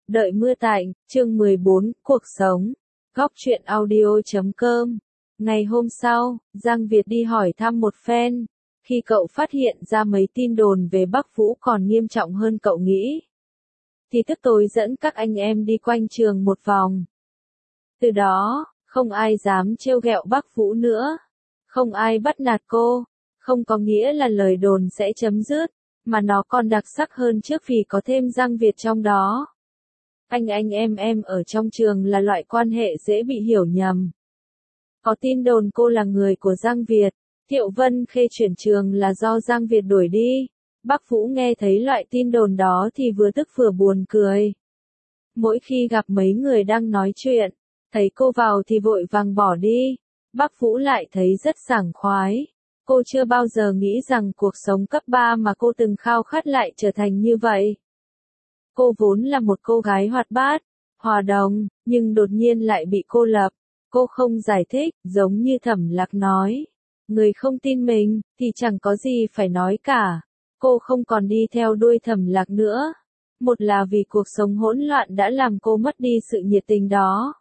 Đợi mưa tạnh, chương 14, cuộc sống. Góc truyện audio.com. Ngày hôm sau, Giang Việt đi hỏi thăm một phen. Khi cậu phát hiện ra mấy tin đồn về Bắc Vũ còn nghiêm trọng hơn cậu nghĩ, thì thức tối dẫn các anh em đi quanh trường một vòng. Từ đó, không ai dám trêu ghẹo Bắc Vũ nữa. Không ai bắt nạt cô. Không có nghĩa là lời đồn sẽ chấm dứt, mà nó còn đặc sắc hơn trước vì có thêm Giang Việt trong đó. Anh em ở trong trường là loại quan hệ dễ bị hiểu nhầm. Có tin đồn cô là người của Giang Việt, Thiệu Vân Khê chuyển trường là do Giang Việt đuổi đi. Bắc Vũ nghe thấy loại tin đồn đó thì vừa tức vừa buồn cười. Mỗi khi gặp mấy người đang nói chuyện, thấy cô vào thì vội vàng bỏ đi. Bắc Vũ lại thấy rất sảng khoái. Cô chưa bao giờ nghĩ rằng cuộc sống cấp 3 mà cô từng khao khát lại trở thành như vậy. Cô vốn là một cô gái hoạt bát, hòa đồng, nhưng đột nhiên lại bị cô lập. Cô không giải thích, giống như Thẩm Lạc nói. Người không tin mình, thì chẳng có gì phải nói cả. Cô không còn đi theo đuôi Thẩm Lạc nữa. Một là vì cuộc sống hỗn loạn đã làm cô mất đi sự nhiệt tình đó.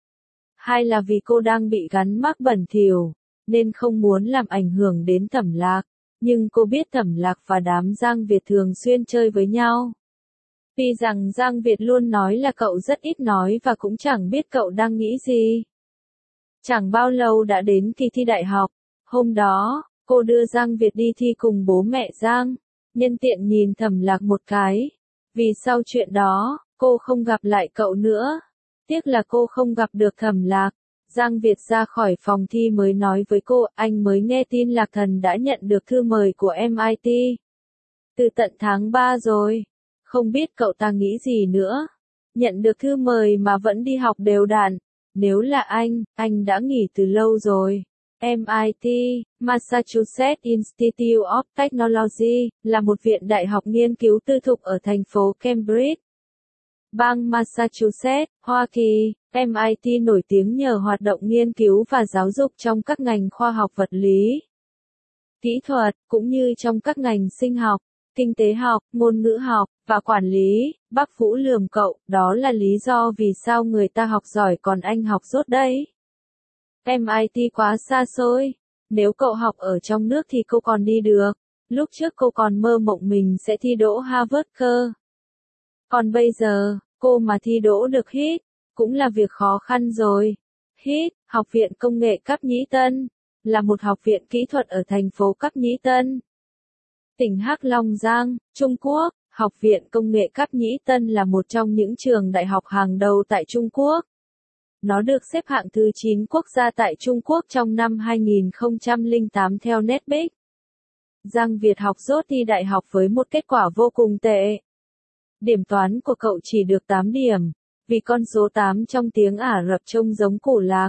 Hai là vì cô đang bị gắn mác bẩn thỉu, nên không muốn làm ảnh hưởng đến Thẩm Lạc. Nhưng cô biết Thẩm Lạc và đám Giang Việt thường xuyên chơi với nhau. Tuy rằng Giang Việt luôn nói là cậu rất ít nói và cũng chẳng biết cậu đang nghĩ gì. Chẳng bao lâu đã đến kỳ thi đại học. Hôm đó, cô đưa Giang Việt đi thi cùng bố mẹ Giang. Nhân tiện nhìn Thẩm Lạc một cái. Vì sau chuyện đó, cô không gặp lại cậu nữa. Tiếc là cô không gặp được Thẩm Lạc. Giang Việt ra khỏi phòng thi mới nói với cô, anh mới nghe tin Lạc Thần đã nhận được thư mời của MIT. Từ tận tháng 3 rồi. Không biết cậu ta nghĩ gì nữa. Nhận được thư mời mà vẫn đi học đều đặn. Nếu là anh đã nghỉ từ lâu rồi. MIT, Massachusetts Institute of Technology, là một viện đại học nghiên cứu tư thục ở thành phố Cambridge, bang Massachusetts, Hoa Kỳ. MIT nổi tiếng nhờ hoạt động nghiên cứu và giáo dục trong các ngành khoa học vật lý, kỹ thuật, cũng như trong các ngành sinh học, kinh tế học, ngôn ngữ học, và quản lý. Bắc Vũ lườm cậu, đó là lý do vì sao người ta học giỏi còn anh học dốt đấy. MIT quá xa xôi. Nếu cậu học ở trong nước thì cô còn đi được. Lúc trước cô còn mơ mộng mình sẽ thi đỗ Harvard cơ. Còn bây giờ, cô mà thi đỗ được HIT, cũng là việc khó khăn rồi. HIT, Học viện Công nghệ Cáp Nhĩ Tân, là một học viện kỹ thuật ở thành phố Cáp Nhĩ Tân, tỉnh Hắc Long Giang, Trung Quốc. Học viện Công nghệ Cáp Nhĩ Tân là một trong những trường đại học hàng đầu tại Trung Quốc. Nó được xếp hạng thứ 9 quốc gia tại Trung Quốc trong năm 2008 theo Netbic. Giang Việt học dốt thi đại học với một kết quả vô cùng tệ. Điểm toán của cậu chỉ được 8 điểm, vì con số 8 trong tiếng Ả Rập trông giống củ lạc.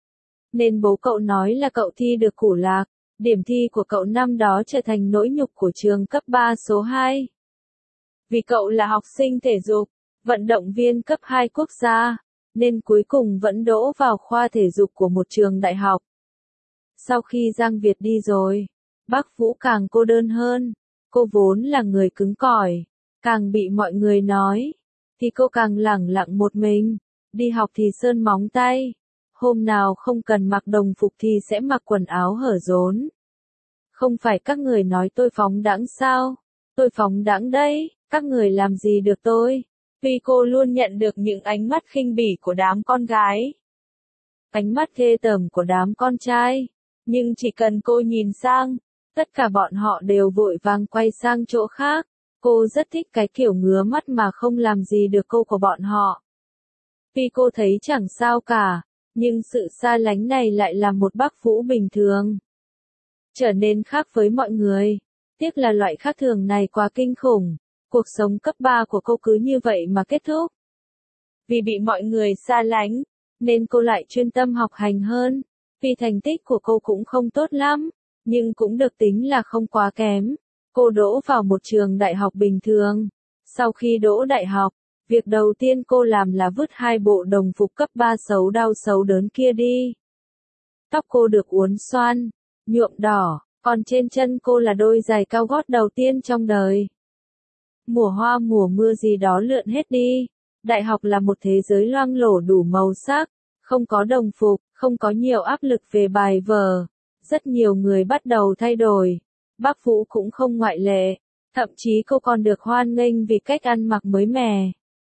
Nên bố cậu nói là cậu thi được củ lạc. Điểm thi của cậu năm đó trở thành nỗi nhục của trường cấp 3 số 2. Vì cậu là học sinh thể dục, vận động viên cấp 2 quốc gia, nên cuối cùng vẫn đỗ vào khoa thể dục của một trường đại học. Sau khi Giang Việt đi rồi, Bắc Vũ càng cô đơn hơn. Cô vốn là người cứng cỏi, càng bị mọi người nói, thì cô càng lẳng lặng một mình. Đi học thì sơn móng tay, hôm nào không cần mặc đồng phục thì sẽ mặc quần áo hở rốn. Không phải các người nói tôi phóng đãng sao? Tôi phóng đãng đấy, các người làm gì được tôi? Tuy cô luôn nhận được những ánh mắt khinh bỉ của đám con gái, ánh mắt ghê tởm của đám con trai, nhưng chỉ cần cô nhìn sang, tất cả bọn họ đều vội vàng quay sang chỗ khác. Cô rất thích cái kiểu ngứa mắt mà không làm gì được cô của bọn họ. Tuy cô thấy chẳng sao cả, nhưng sự xa lánh này lại làm một Bắc Vũ bình thường trở nên khác với mọi người. Tiếc là loại khác thường này quá kinh khủng. Cuộc sống cấp 3 của cô cứ như vậy mà kết thúc. Vì bị mọi người xa lánh, nên cô lại chuyên tâm học hành hơn. Vì thành tích của cô cũng không tốt lắm, nhưng cũng được tính là không quá kém. Cô đỗ vào một trường đại học bình thường. Sau khi đỗ đại học, việc đầu tiên cô làm là vứt 2 bộ đồng phục cấp 3 xấu đau xấu đớn kia đi. Tóc cô được uốn xoăn, nhuộm đỏ, còn trên chân cô là đôi giày cao gót đầu tiên trong đời. Mùa hoa mùa mưa gì đó lượn hết đi. Đại học là một thế giới loang lổ đủ màu sắc, không có đồng phục, không có nhiều áp lực về bài vở. Rất nhiều người bắt đầu thay đổi. Bác Vũ cũng không ngoại lệ. Thậm chí cô còn được hoan nghênh vì cách ăn mặc mới mẻ.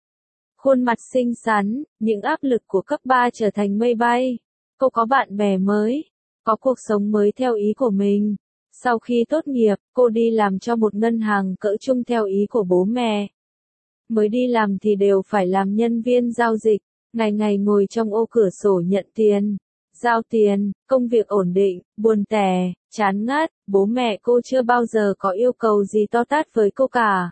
Khuôn mặt xinh xắn, những áp lực của cấp 3 trở thành mây bay. Cô có bạn bè mới, có cuộc sống mới theo ý của mình. Sau khi tốt nghiệp, cô đi làm cho một ngân hàng cỡ trung theo ý của bố mẹ. Mới đi làm thì đều phải làm nhân viên giao dịch, ngày ngày ngồi trong ô cửa sổ nhận tiền, giao tiền, công việc ổn định, buồn tẻ, chán ngắt, bố mẹ cô chưa bao giờ có yêu cầu gì to tát với cô cả.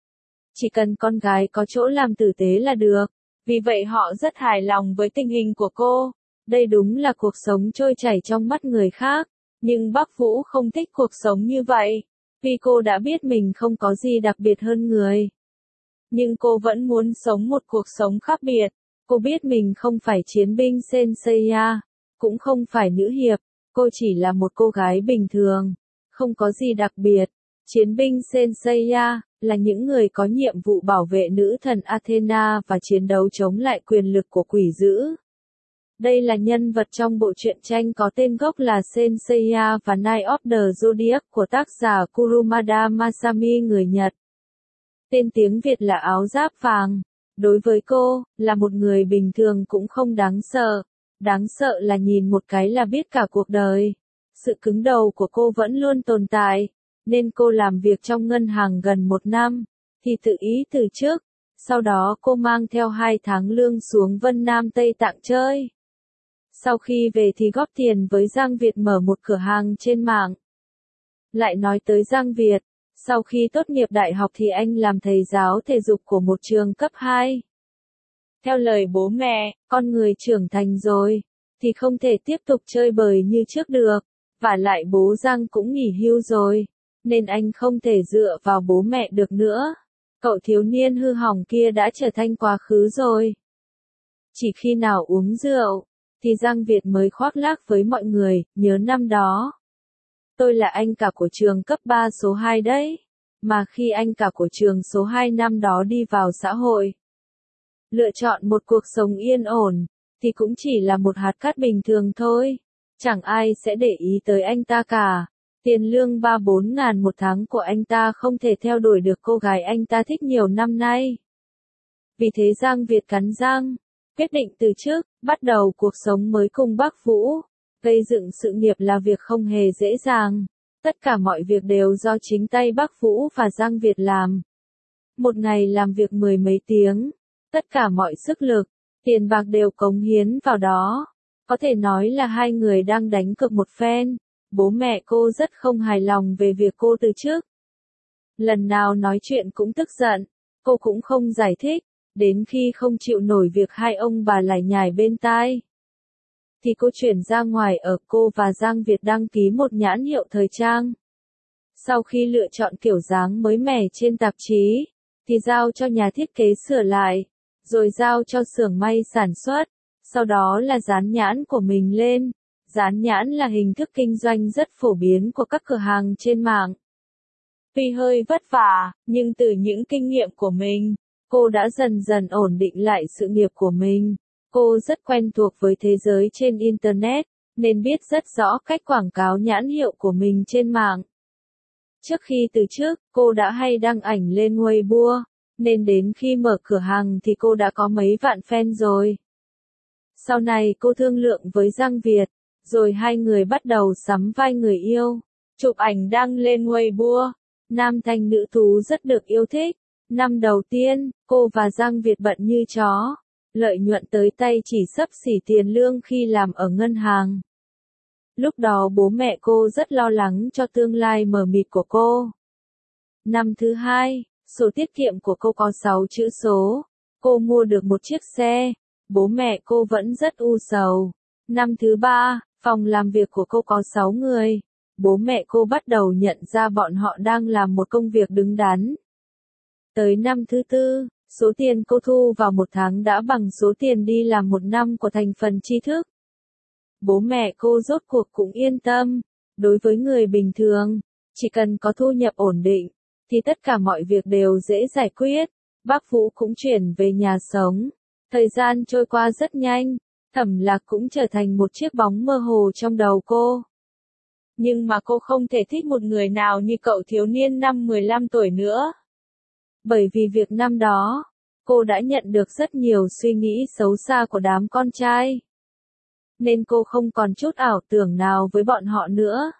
Chỉ cần con gái có chỗ làm tử tế là được, vì vậy họ rất hài lòng với tình hình của cô. Đây đúng là cuộc sống trôi chảy trong mắt người khác, nhưng bác Vũ không thích cuộc sống như vậy, vì cô đã biết mình không có gì đặc biệt hơn người. Nhưng cô vẫn muốn sống một cuộc sống khác biệt. Cô biết mình không phải chiến binh Senseiya, cũng không phải nữ hiệp, cô chỉ là một cô gái bình thường, không có gì đặc biệt. Chiến binh Senseiya là những người có nhiệm vụ bảo vệ nữ thần Athena và chiến đấu chống lại quyền lực của quỷ dữ. Đây là nhân vật trong bộ truyện tranh có tên gốc là Senseiya và Night of the Zodiac của tác giả Kurumada Masami người Nhật. Tên tiếng Việt là áo giáp vàng. Đối với cô, là một người bình thường cũng không đáng sợ. Đáng sợ là nhìn một cái là biết cả cuộc đời. Sự cứng đầu của cô vẫn luôn tồn tại, nên cô làm việc trong ngân hàng gần 1 năm, thì tự ý từ chức. Sau đó cô mang theo 2 tháng lương xuống Vân Nam Tây Tạng chơi. Sau khi về thì góp tiền với Giang Việt mở một cửa hàng trên mạng. Lại nói tới Giang Việt, sau khi tốt nghiệp đại học thì anh làm thầy giáo thể dục của một trường cấp 2. Theo lời bố mẹ, con người trưởng thành rồi, thì không thể tiếp tục chơi bời như trước được. Vả lại bố Giang cũng nghỉ hưu rồi, nên anh không thể dựa vào bố mẹ được nữa. Cậu thiếu niên hư hỏng kia đã trở thành quá khứ rồi. Chỉ khi nào uống rượu, thì Giang Việt mới khoác lác với mọi người, nhớ năm đó. Tôi là anh cả của trường cấp 3 số 2 đấy, mà khi anh cả của trường số 2 năm đó đi vào xã hội, lựa chọn một cuộc sống yên ổn, thì cũng chỉ là một hạt cát bình thường thôi. Chẳng ai sẽ để ý tới anh ta cả. Tiền lương 3-4 ngàn một tháng của anh ta không thể theo đuổi được cô gái anh ta thích nhiều năm nay. Vì thế Giang Việt cắn răng, quyết định từ chức, bắt đầu cuộc sống mới cùng bác Vũ. Gây dựng sự nghiệp là việc không hề dễ dàng. Tất cả mọi việc đều do chính tay bác Vũ và Giang Việt làm. Một ngày làm việc 10 mấy tiếng. Tất cả mọi sức lực, tiền bạc đều cống hiến vào đó. Có thể nói là hai người đang đánh cược một phen. Bố mẹ cô rất không hài lòng về việc cô từ chức. Lần nào nói chuyện cũng tức giận, cô cũng không giải thích, đến khi không chịu nổi việc hai ông bà lải nhải bên tai. Thì cô chuyển ra ngoài ở. Cô và Giang Việt đăng ký một nhãn hiệu thời trang. Sau khi lựa chọn kiểu dáng mới mẻ trên tạp chí, thì giao cho nhà thiết kế sửa lại, rồi giao cho xưởng may sản xuất, sau đó là dán nhãn của mình lên. Dán nhãn là hình thức kinh doanh rất phổ biến của các cửa hàng trên mạng. Tuy hơi vất vả, nhưng từ những kinh nghiệm của mình, cô đã dần dần ổn định lại sự nghiệp của mình. Cô rất quen thuộc với thế giới trên Internet, nên biết rất rõ cách quảng cáo nhãn hiệu của mình trên mạng. Trước khi từ chức, cô đã hay đăng ảnh lên Weibo, nên đến khi mở cửa hàng thì cô đã có mấy vạn fan rồi. Sau này cô thương lượng với Giang Việt, rồi hai người bắt đầu sắm vai người yêu, chụp ảnh đăng lên Weibo. Nam thanh nữ tú rất được yêu thích. Năm đầu tiên, cô và Giang Việt bận như chó. Lợi nhuận tới tay chỉ xấp xỉ tiền lương khi làm ở ngân hàng. Lúc đó bố mẹ cô rất lo lắng cho tương lai mờ mịt của cô. Năm thứ 2, sổ tiết kiệm của cô có 6 chữ số. Cô mua được một chiếc xe. Bố mẹ cô vẫn rất u sầu. Năm thứ 3, phòng làm việc của cô có 6 người. Bố mẹ cô bắt đầu nhận ra bọn họ đang làm một công việc đứng đắn. Tới năm thứ 4, số tiền cô thu vào một tháng đã bằng số tiền đi làm một năm của thành phần tri thức. Bố mẹ cô rốt cuộc cũng yên tâm. Đối với người bình thường, chỉ cần có thu nhập ổn định, thì tất cả mọi việc đều dễ giải quyết. Bác Vũ cũng chuyển về nhà sống. Thời gian trôi qua rất nhanh, Thẩm Lạc cũng trở thành một chiếc bóng mơ hồ trong đầu cô. Nhưng mà cô không thể thích một người nào như cậu thiếu niên năm 15 tuổi nữa. Bởi vì việc năm đó, cô đã nhận được rất nhiều suy nghĩ xấu xa của đám con trai. Nên cô không còn chút ảo tưởng nào với bọn họ nữa.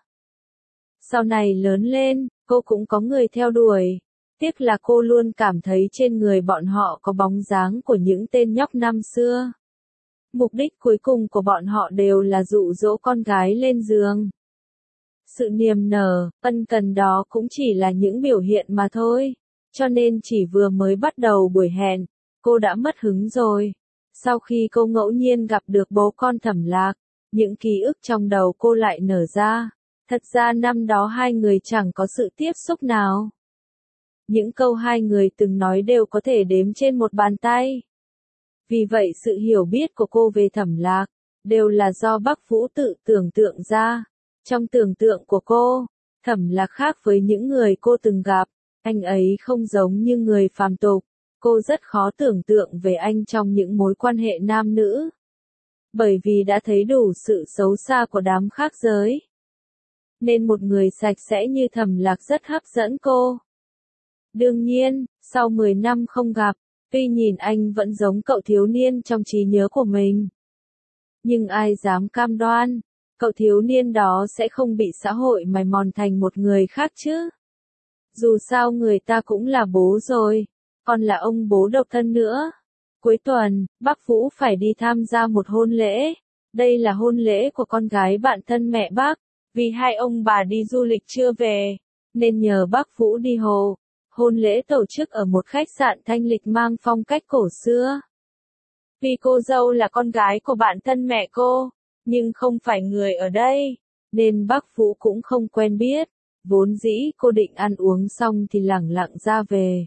Sau này lớn lên, cô cũng có người theo đuổi. Tiếc là cô luôn cảm thấy trên người bọn họ có bóng dáng của những tên nhóc năm xưa. Mục đích cuối cùng của bọn họ đều là dụ dỗ con gái lên giường. Sự niềm nở, ân cần đó cũng chỉ là những biểu hiện mà thôi. Cho nên chỉ vừa mới bắt đầu buổi hẹn, cô đã mất hứng rồi. Sau khi cô ngẫu nhiên gặp được bố con Thẩm Lạc, những ký ức trong đầu cô lại nở ra. Thật ra năm đó hai người chẳng có sự tiếp xúc nào. Những câu hai người từng nói đều có thể đếm trên một bàn tay. Vì vậy sự hiểu biết của cô về Thẩm Lạc, đều là do Bắc Vũ tự tưởng tượng ra. Trong tưởng tượng của cô, Thẩm Lạc khác với những người cô từng gặp, anh ấy không giống như người phàm tục. Cô rất khó tưởng tượng về anh trong những mối quan hệ nam nữ. Bởi vì đã thấy đủ sự xấu xa của đám khác giới. Nên một người sạch sẽ như Thẩm Lạc rất hấp dẫn cô. Đương nhiên, sau 10 năm không gặp, tuy nhìn anh vẫn giống cậu thiếu niên trong trí nhớ của mình. Nhưng ai dám cam đoan, cậu thiếu niên đó sẽ không bị xã hội mài mòn thành một người khác chứ. Dù sao người ta cũng là bố rồi, còn là ông bố độc thân nữa. Cuối tuần, bác Vũ phải đi tham gia một hôn lễ. Đây là hôn lễ của con gái bạn thân mẹ bác. Vì hai ông bà đi du lịch chưa về, nên nhờ bác Vũ đi hộ. Hôn lễ tổ chức ở một khách sạn thanh lịch mang phong cách cổ xưa. Vì cô dâu là con gái của bạn thân mẹ cô, nhưng không phải người ở đây, nên bác Vũ cũng không quen biết. Vốn dĩ cô định ăn uống xong thì lẳng lặng ra về.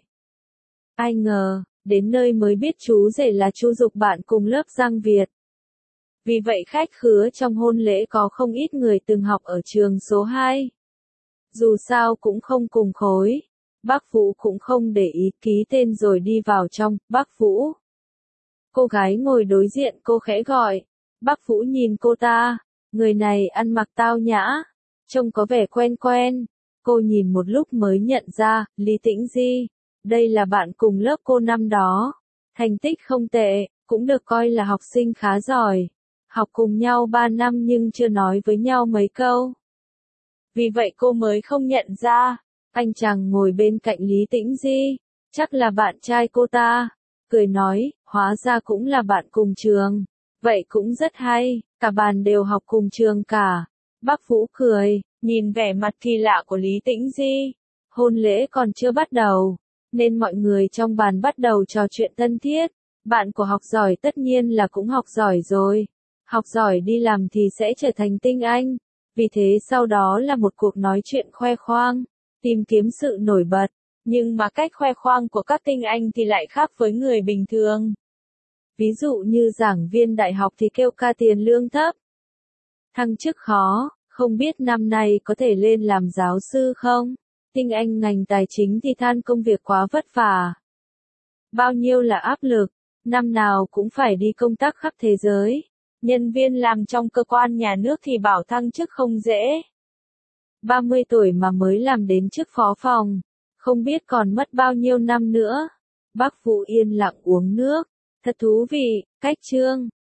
Ai ngờ, đến nơi mới biết chú rể là chú Dục bạn cùng lớp Giang Việt. Vì vậy khách khứa trong hôn lễ có không ít người từng học ở trường số 2. Dù sao cũng không cùng khối. Bác Vũ cũng không để ý ký tên rồi đi vào trong. Bác Vũ. Cô gái ngồi đối diện cô khẽ gọi. Bác Vũ nhìn cô ta. Người này ăn mặc tao nhã. Trông có vẻ quen quen. Cô nhìn một lúc mới nhận ra, Lý Tĩnh Di. Đây là bạn cùng lớp cô năm đó. Thành tích không tệ, cũng được coi là học sinh khá giỏi. Học cùng nhau 3 năm nhưng chưa nói với nhau mấy câu. Vì vậy cô mới không nhận ra. Anh chàng ngồi bên cạnh Lý Tĩnh Di, chắc là bạn trai cô ta. Cười nói, hóa ra cũng là bạn cùng trường. Vậy cũng rất hay, cả bàn đều học cùng trường cả. Bác Vũ cười, nhìn vẻ mặt kỳ lạ của Lý Tĩnh Di. Hôn lễ còn chưa bắt đầu, nên mọi người trong bàn bắt đầu trò chuyện thân thiết. Bạn của học giỏi tất nhiên là cũng học giỏi rồi. Học giỏi đi làm thì sẽ trở thành tinh anh. Vì thế sau đó là một cuộc nói chuyện khoe khoang, tìm kiếm sự nổi bật. Nhưng mà cách khoe khoang của các tinh anh thì lại khác với người bình thường. Ví dụ như giảng viên đại học thì kêu ca tiền lương thấp. Thăng chức khó, không biết năm nay có thể lên làm giáo sư không? Tinh anh ngành tài chính thì than công việc quá vất vả. Bao nhiêu là áp lực, năm nào cũng phải đi công tác khắp thế giới. Nhân viên làm trong cơ quan nhà nước thì bảo thăng chức không dễ. 30 tuổi mà mới làm đến chức phó phòng, không biết còn mất bao nhiêu năm nữa. Bác Vũ yên lặng uống nước, thật thú vị, cách chương.